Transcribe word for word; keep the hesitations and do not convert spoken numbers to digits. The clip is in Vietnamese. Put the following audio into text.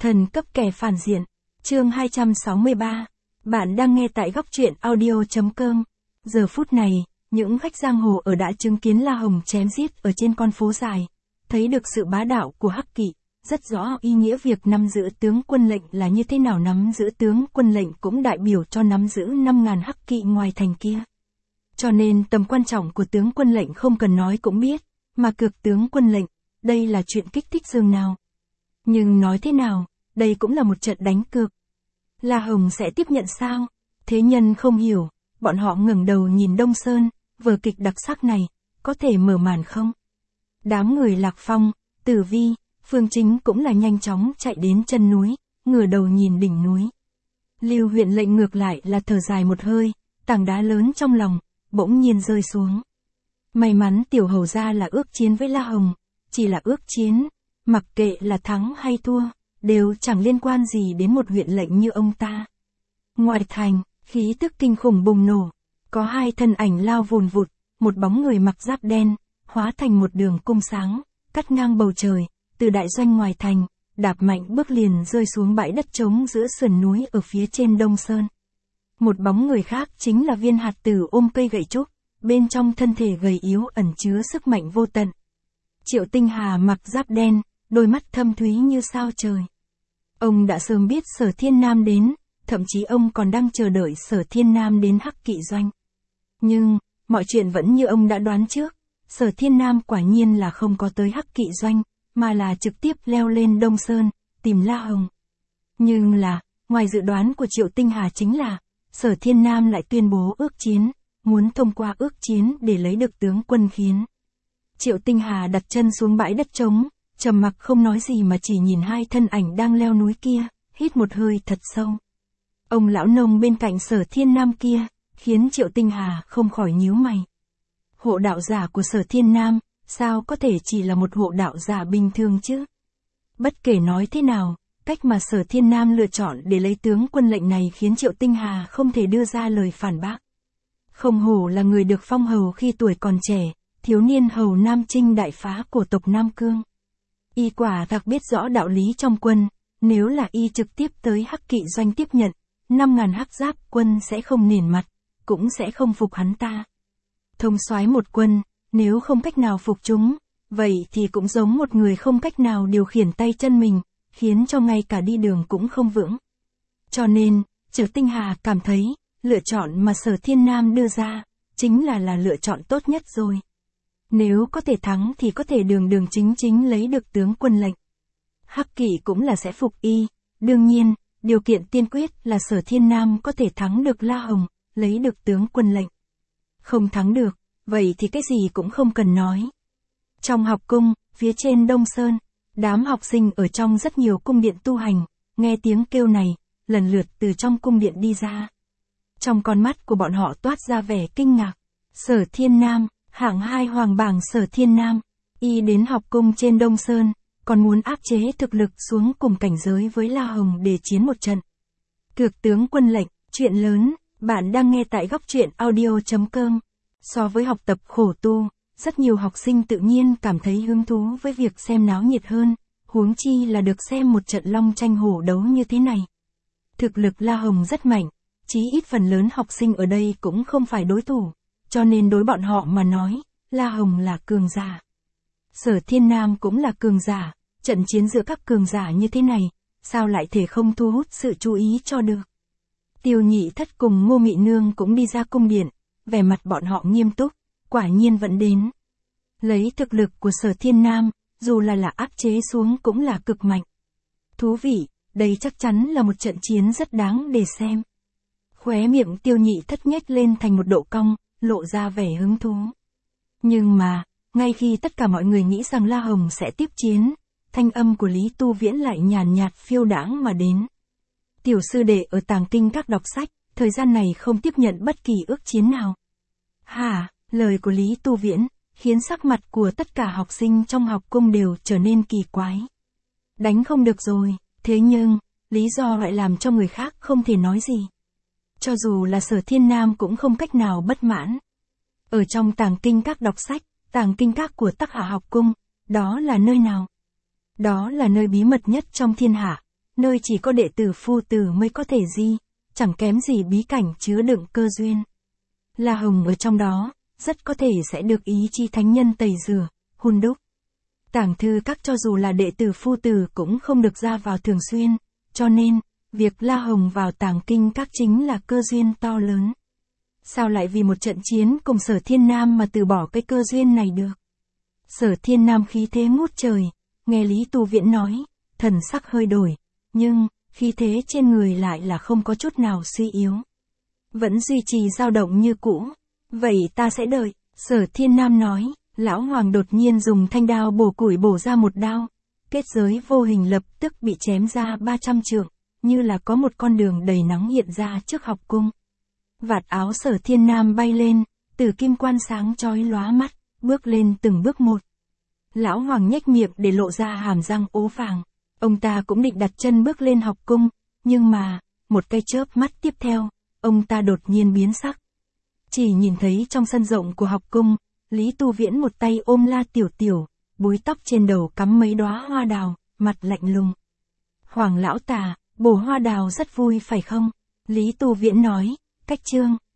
Thần cấp kẻ phản diện. Chương hai trăm sáu mươi ba. Bạn đang nghe tại góc truyện audio chấm com. Giờ phút này, những khách giang hồ ở đã chứng kiến La Hồng chém giết ở trên con phố dài, thấy được sự bá đạo của Hắc Kỵ, rất rõ ý nghĩa việc nắm giữ tướng quân lệnh là như thế nào. Nắm giữ tướng quân lệnh cũng đại biểu cho nắm giữ năm ngàn Hắc Kỵ ngoài thành kia. Cho nên tầm quan trọng của tướng quân lệnh không cần nói cũng biết, mà cược tướng quân lệnh, đây là chuyện kích thích dường nào. Nhưng nói thế nào, đây cũng là một trận đánh cược. La Hồng sẽ tiếp nhận sao? Thế nhân không hiểu, bọn họ ngẩng đầu nhìn Đông Sơn, vở kịch đặc sắc này, có thể mở màn không? Đám người Lạc Phong, Tử Vi, Phương Chính cũng là nhanh chóng chạy đến chân núi, ngửa đầu nhìn đỉnh núi. Lưu Huyện Lệnh ngược lại là thở dài một hơi, tảng đá lớn trong lòng, bỗng nhiên rơi xuống. May mắn tiểu hầu gia là ước chiến với La Hồng, chỉ là ước chiến, mặc kệ là thắng hay thua, đều chẳng liên quan gì đến một huyện lệnh như ông ta. Ngoài thành, khí tức kinh khủng bùng nổ, có hai thân ảnh lao vùn vụt, một bóng người mặc giáp đen, hóa thành một đường cung sáng, cắt ngang bầu trời, từ đại doanh ngoài thành, đạp mạnh bước liền rơi xuống bãi đất trống giữa sườn núi ở phía trên Đông Sơn. Một bóng người khác chính là Viên Hạt Tử ôm cây gậy trúc, bên trong thân thể gầy yếu ẩn chứa sức mạnh vô tận. Triệu Tinh Hà mặc giáp đen, đôi mắt thâm thúy như sao trời. Ông đã sớm biết Sở Thiên Nam đến, thậm chí ông còn đang chờ đợi Sở Thiên Nam đến Hắc Kỵ doanh. Nhưng, mọi chuyện vẫn như ông đã đoán trước, Sở Thiên Nam quả nhiên là không có tới Hắc Kỵ doanh, mà là trực tiếp leo lên Đông Sơn, tìm La Hồng. Nhưng là, ngoài dự đoán của Triệu Tinh Hà chính là, Sở Thiên Nam lại tuyên bố ước chiến, muốn thông qua ước chiến để lấy được tướng quân khiến. Triệu Tinh Hà đặt chân xuống bãi đất trống, trầm mặc không nói gì mà chỉ nhìn hai thân ảnh đang leo núi kia, hít một hơi thật sâu. Ông lão nông bên cạnh Sở Thiên Nam kia, khiến Triệu Tinh Hà không khỏi nhíu mày. Hộ đạo giả của Sở Thiên Nam, sao có thể chỉ là một hộ đạo giả bình thường chứ? Bất kể nói thế nào, cách mà Sở Thiên Nam lựa chọn để lấy tướng quân lệnh này khiến Triệu Tinh Hà không thể đưa ra lời phản bác. Không hổ là người được phong hầu khi tuổi còn trẻ, thiếu niên hầu Nam Trinh đại phá của tộc Nam Cương. Y quả thật biết rõ đạo lý trong quân, nếu là y trực tiếp tới Hắc Kỵ doanh tiếp nhận, năm ngàn hắc giáp quân sẽ không nể mặt, cũng sẽ không phục hắn ta. Thông soái một quân, nếu không cách nào phục chúng, vậy thì cũng giống một người không cách nào điều khiển tay chân mình, khiến cho ngay cả đi đường cũng không vững. Cho nên, Triệu Tinh Hà cảm thấy, lựa chọn mà Sở Thiên Nam đưa ra, chính là là lựa chọn tốt nhất rồi. Nếu có thể thắng thì có thể đường đường chính chính lấy được tướng quân lệnh. Hắc Kỵ cũng là sẽ phục y, đương nhiên, điều kiện tiên quyết là Sở Thiên Nam có thể thắng được La Hồng, lấy được tướng quân lệnh. Không thắng được, vậy thì cái gì cũng không cần nói. Trong học cung, phía trên Đông Sơn, đám học sinh ở trong rất nhiều cung điện tu hành, nghe tiếng kêu này, lần lượt từ trong cung điện đi ra. Trong con mắt của bọn họ toát ra vẻ kinh ngạc. Sở Thiên Nam, hạng hai hoàng bảng Sở Thiên Nam, y đến học cung trên Đông Sơn, còn muốn áp chế thực lực xuống cùng cảnh giới với La Hồng để chiến một trận. Cược tướng quân lệnh, chuyện lớn, bạn đang nghe tại góc truyện audio chấm com. So với học tập khổ tu, rất nhiều học sinh tự nhiên cảm thấy hứng thú với việc xem náo nhiệt hơn, huống chi là được xem một trận long tranh hổ đấu như thế này. Thực lực La Hồng rất mạnh, chí ít phần lớn học sinh ở đây cũng không phải đối thủ, cho nên đối bọn họ mà nói, La Hồng là cường giả. Sở Thiên Nam cũng là cường giả, trận chiến giữa các cường giả như thế này, sao lại thể không thu hút sự chú ý cho được. Tiêu Nhị Thất cùng Ngô Mị Nương cũng đi ra cung điện, vẻ mặt bọn họ nghiêm túc, quả nhiên vẫn đến. Lấy thực lực của Sở Thiên Nam, dù là là áp chế xuống cũng là cực mạnh. Thú vị, đây chắc chắn là một trận chiến rất đáng để xem. Khóe miệng Tiêu Nhị Thất nhếch lên thành một độ cong, lộ ra vẻ hứng thú. Nhưng mà, ngay khi tất cả mọi người nghĩ rằng La Hồng sẽ tiếp chiến, thanh âm của Lý Tu Viễn lại nhàn nhạt phiêu đãng mà đến. Tiểu sư đệ ở Tàng Kinh Các đọc sách, thời gian này không tiếp nhận bất kỳ ước chiến nào. Hả, lời của Lý Tu Viễn, khiến sắc mặt của tất cả học sinh trong học cung đều trở nên kỳ quái. Đánh không được rồi, thế nhưng, lý do lại làm cho người khác không thể nói gì. Cho dù là Sở Thiên Nam cũng không cách nào bất mãn. Ở trong Tàng Kinh Các đọc sách, Tàng Kinh Các của Tắc Hạ học cung, đó là nơi nào? Đó là nơi bí mật nhất trong thiên hạ, nơi chỉ có đệ tử phu tử mới có thể di, chẳng kém gì bí cảnh chứa đựng cơ duyên. La Hồng ở trong đó, rất có thể sẽ được ý chi thánh nhân tẩy rửa, hun đúc. Tàng thư các cho dù là đệ tử phu tử cũng không được ra vào thường xuyên, cho nên, việc La Hồng vào tàng kinh các chính là cơ duyên to lớn. Sao lại vì một trận chiến cùng Sở Thiên Nam mà từ bỏ cái cơ duyên này được? Sở Thiên Nam khí thế ngút trời, nghe Lý Tu Viễn nói, thần sắc hơi đổi, nhưng, khí thế trên người lại là không có chút nào suy yếu. Vẫn duy trì dao động như cũ. Vậy ta sẽ đợi, Sở Thiên Nam nói, lão hoàng đột nhiên dùng thanh đao bổ củi bổ ra một đao. Kết giới vô hình lập tức bị chém ra ba trăm trượng, như là có một con đường đầy nắng hiện ra trước học cung. Vạt áo Sở Thiên Nam bay lên, tử kim quan sáng chói lóa mắt, bước lên từng bước một. Lão hoàng nhếch miệng để lộ ra hàm răng ố vàng. Ông ta cũng định đặt chân bước lên học cung, nhưng mà, một cái chớp mắt tiếp theo, ông ta đột nhiên biến sắc. Chỉ nhìn thấy trong sân rộng của học cung, Lý Tu Viễn một tay ôm La Tiểu Tiểu, búi tóc trên đầu cắm mấy đóa hoa đào, mặt lạnh lùng. Hoàng lão tà, bổ hoa đào rất vui phải không? Lý Tu Viễn nói, cách chương.